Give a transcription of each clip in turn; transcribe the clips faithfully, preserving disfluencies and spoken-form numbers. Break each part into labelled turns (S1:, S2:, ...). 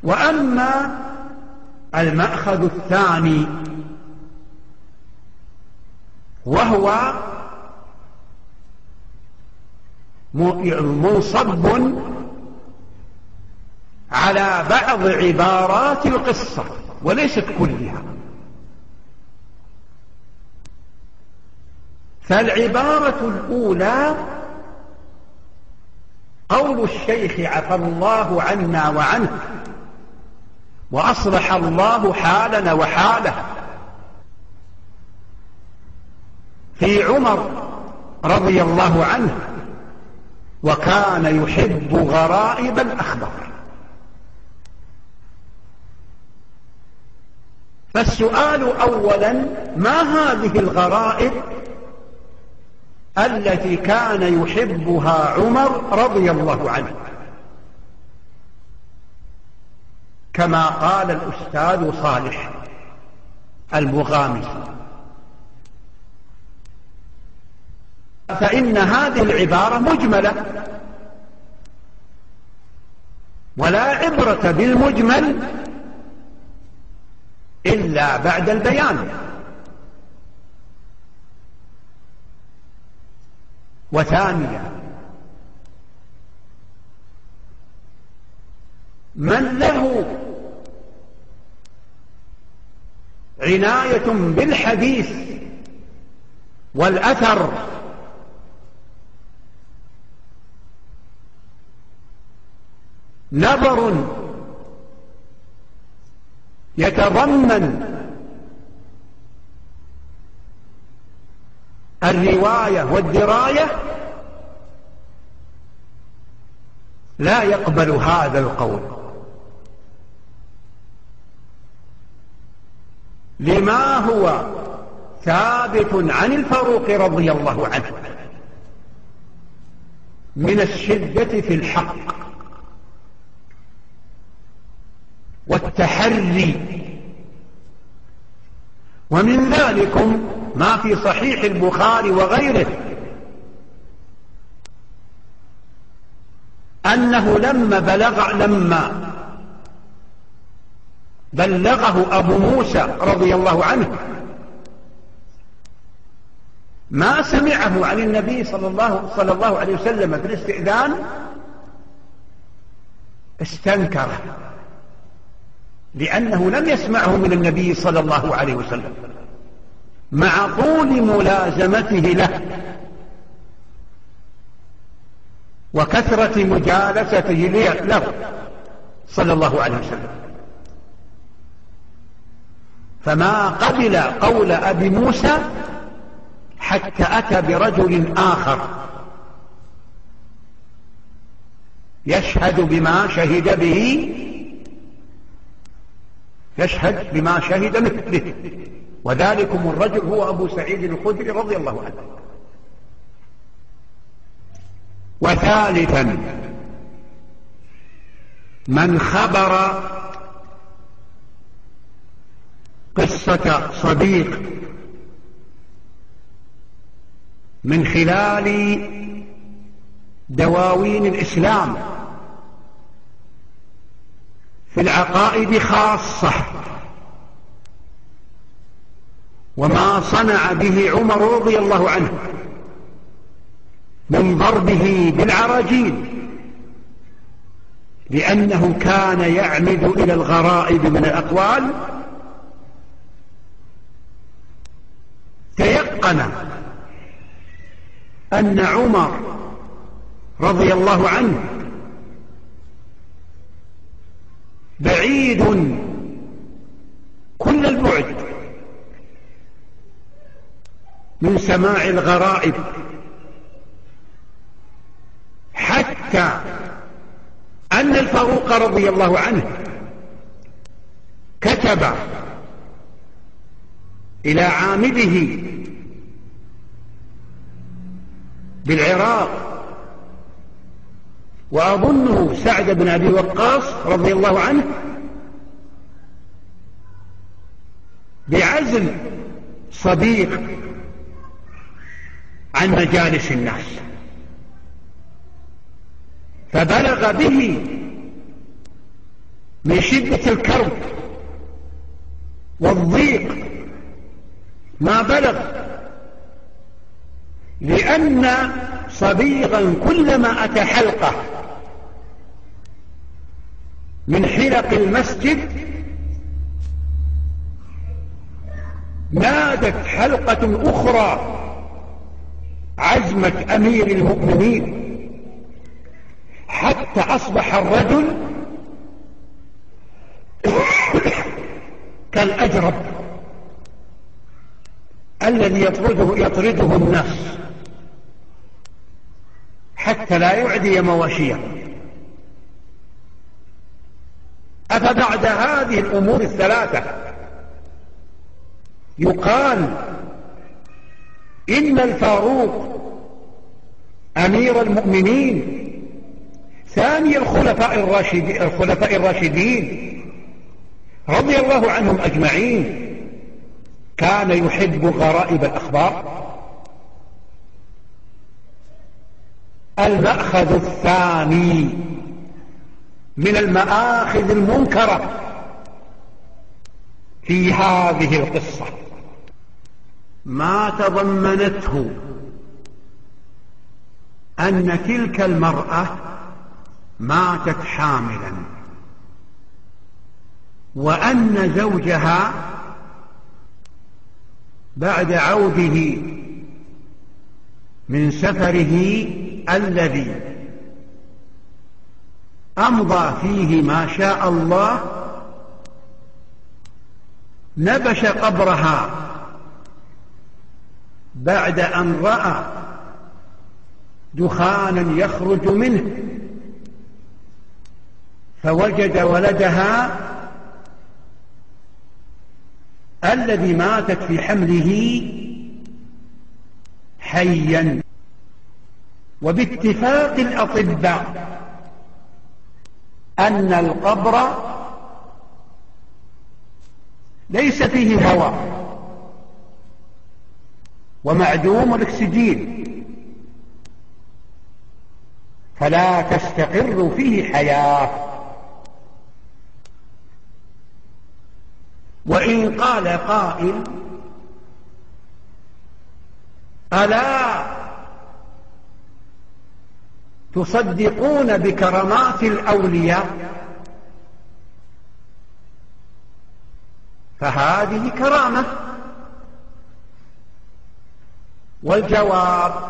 S1: وأما المأخذ الثاني وهو منصب على بعض عبارات القصة وليست كلها. فالعبارة الأولى قول الشيخ عفى الله عنا وعنه وأصلح الله حالنا وحاله في عمر رضي الله عنه وكان يحب غرائب الأخبار. فالسؤال أولا: ما هذه الغرائب التي كان يحبها عمر رضي الله عنه؟ كما قال الأستاذ صالح المغامسي، فإن هذه العبارة مجملة، ولا عبرة بالمجمل إلا بعد البيان. وثانيا: من له عناية بالحديث والأثر نظر يتضمن الرواية والدراية لا يقبل هذا القول، لما هو ثابت عن الفاروق رضي الله عنه من الشدة في الحق والتحري. ومن ذلكم ما في صحيح البخاري وغيره أنه لما بلغ لما بلغه أبو موسى رضي الله عنه ما سمعه عن النبي صلى الله, صلى الله عليه وسلم في الاستئذان استنكره، لأنه لم يسمعه من النبي صلى الله عليه وسلم مع طول ملازمته له وكثرة مجالسته له صلى الله عليه وسلم، فما قبل قول أبي موسى حتى أتى برجل آخر يشهد بما شهد به يشهد بما شهد مثله، وذلكم الرجل هو أبو سعيد الخدري رضي الله عنه. وثالثا: من خبر قصة صديق من خلال دواوين الإسلام في العقائد خاصة وما صنع به عمر رضي الله عنه من ضربه بالعراجيل، لأنه كان يعمد إلى الغرائب من الأقوال، تيقن أن عمر رضي الله عنه بعيد كل البعد من سماع الغرائب، حتى أن الفاروق رضي الله عنه كتب إلى عامده بالعراق، وأظنه سعد بن أبي وقاص رضي الله عنه، بعزل صديق عن مجالس الناس، فبلغ به من شدة الكرب والضيق ما بلغ، لأن صبيغا كلما أتى حلقة من حلق المسجد نادت حلقة أخرى عزمة أمير المؤمنين، حتى أصبح الرجل كالأجرب الذي يطرده, يطرده الناس حتى لا يعدي مواشيه. أفبعد هذه الأمور الثلاثة يقال إن الفاروق أمير المؤمنين ثاني الخلفاء الراشدين, الخلفاء الراشدين رضي الله عنهم أجمعين كان يحب غرائب الأخبار؟ المأخذ الثاني من المآخذ المنكرة في هذه القصة ما تضمنته أن تلك المرأة ماتت حاملا، وأن زوجها بعد عوده من سفره الذي أمضى فيه ما شاء الله نبش قبرها بعد أن رأى دخانا يخرج منه، فوجد ولدها الذي ماتت في حمله حيا. وباتفاق الأطباء أن القبر ليس فيه هواء ومعدوم الأكسجين، فلا تستقر فيه حياة. وإن قال قائل ألا تصدقون بكرامات الأولياء؟ فهذه كرامة. والجواب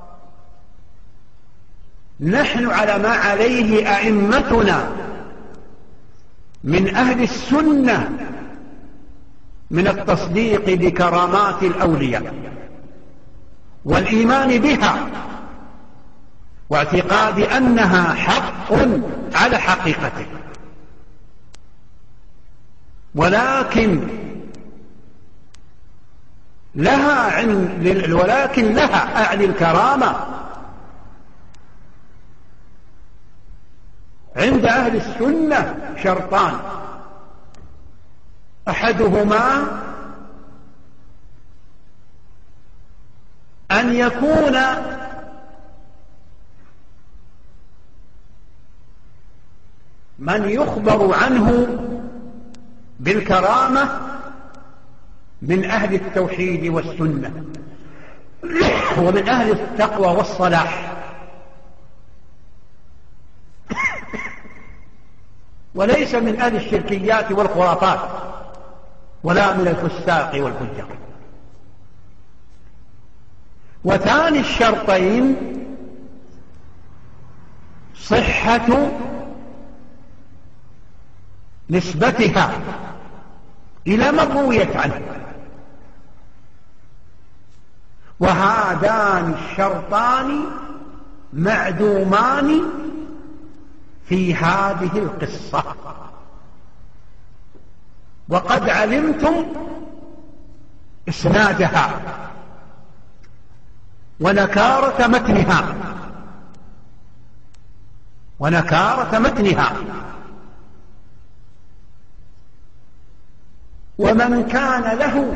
S1: نحن على ما عليه أئمتنا من أهل السنة من التصديق بكرامات الأولياء والإيمان بها واعتقاد أنها حق على حقيقته، ولكن لها عند ولكن لها أعني الكرامة عند أهل السنة شرطان: أحدهما أن يكون من يخبر عنه بالكرامة من أهل التوحيد والسنة ومن أهل التقوى والصلاح، وليس من أهل الشركيات والخرافات ولا من الفساق والفجار. وثاني الشرطين صحة نسبتها إلى من رويت عنه، وهذان الشرطان معدومان في هذه القصة. وقد علمتم إسنادها ونكارة متنها ونكارة متنها ومن كان له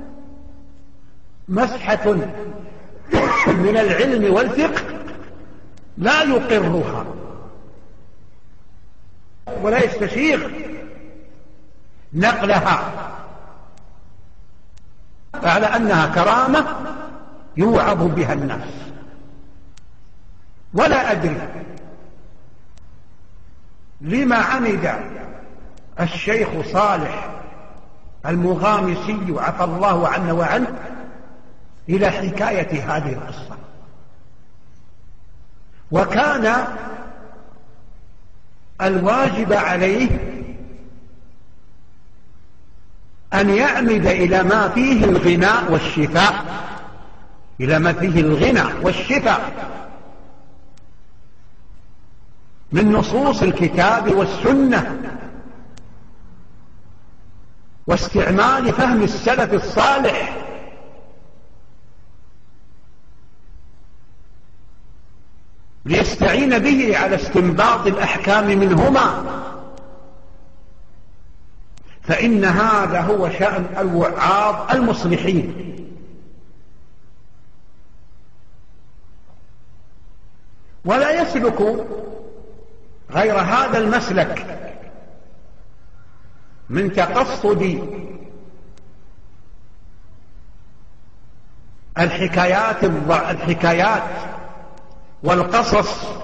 S1: مسحة من العلم والفقه لا يقرها ولا يستشير نقلها على أنها كرامة يوعظ بها الناس. ولا أدري لما عمد الشيخ صالح المغامسي عفى الله عنا وعنه إلى حكاية هذه القصة، وكان الواجب عليه أن يعمد إلى ما فيه الغنى والشفاء، إلى ما فيه الغنى والشفاء من نصوص الكتاب والسنة، واستعمال فهم السلف الصالح، ليستعين به على استنباط الأحكام منهما، فإن هذا هو شأن الوعاظ المصلحين. ولا يسلك غير هذا المسلك من تقصد الحكايات الحكايات والقصص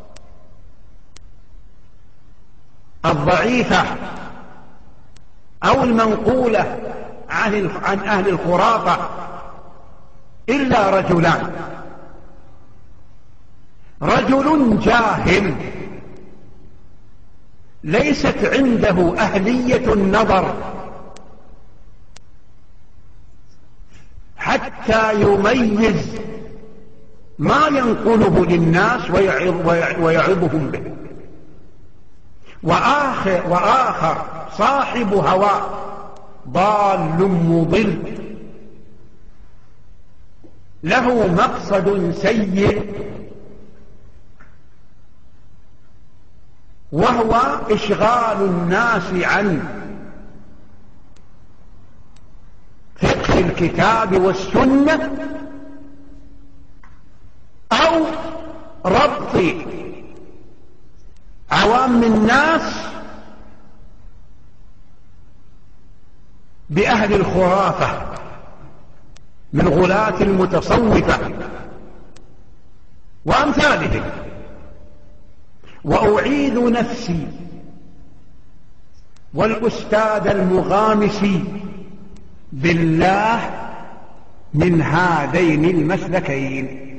S1: الضعيفة أو المنقولة عن عن أهل الخرافة إلا رجلان: رجل جاهل ليست عنده أهلية النظر حتى يميز ما ينقله للناس ويعظهم به، وآخر, وآخر صاحب هوى ضال مضل له مقصد سيء، وهو إشغال الناس عن فقه الكتاب والسنة أو ربط عوام الناس بأهل الخرافة من غلاة المتصوفة وأمثالهم. وأعيذ نفسي والأستاذ المغامسي بالله من هذين المسلكين،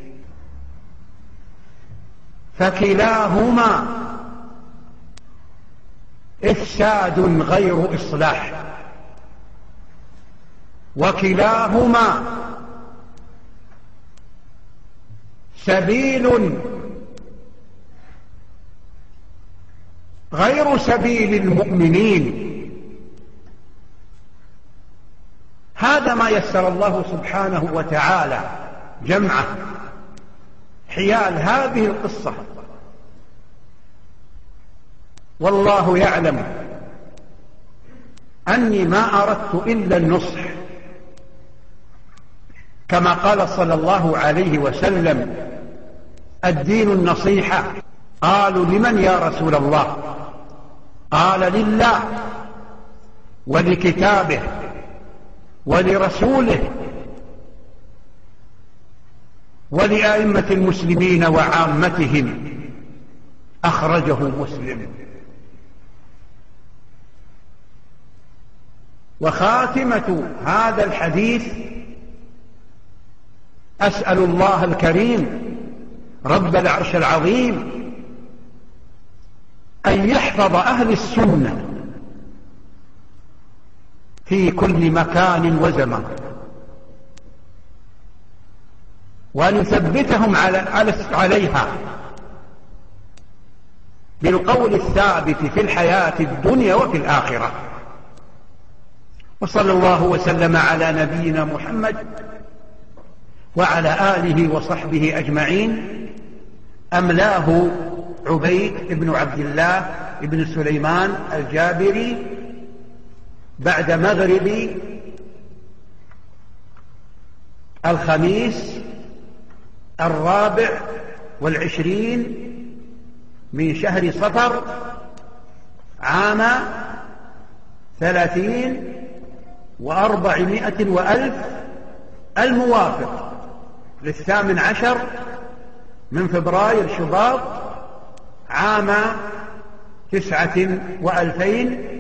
S1: فكلاهما إفساد غير إصلاح، وكلاهما سبيل غير سبيل المؤمنين. هذا ما يسر الله سبحانه وتعالى جمعه حيال هذه القصة، والله يعلم أني ما أردت إلا النصح، كما قال صلى الله عليه وسلم: الدين النصيحة. قالوا: لمن يا رسول الله؟ قال: لله ولكتابه ولرسوله ولأئمة المسلمين وعامتهم. أخرجه مسلم. وخاتمة هذا الحديث: أسأل الله الكريم رب العرش العظيم أن يحفظ أهل السنة في كل مكان وزمان، وأن يثبتهم على عليها بالقول الثابت في الحياة الدنيا وفي الآخرة. وصلى الله وسلم على نبينا محمد وعلى آله وصحبه أجمعين. أملاه عبيد بن عبد الله بن سليمان الجابري بعد مغرب الخميس الرابع والعشرين من شهر صفر عام ثلاثين وأربعمائة وألف الموافق للثامن عشر من فبراير شباط عام تسعة وألفين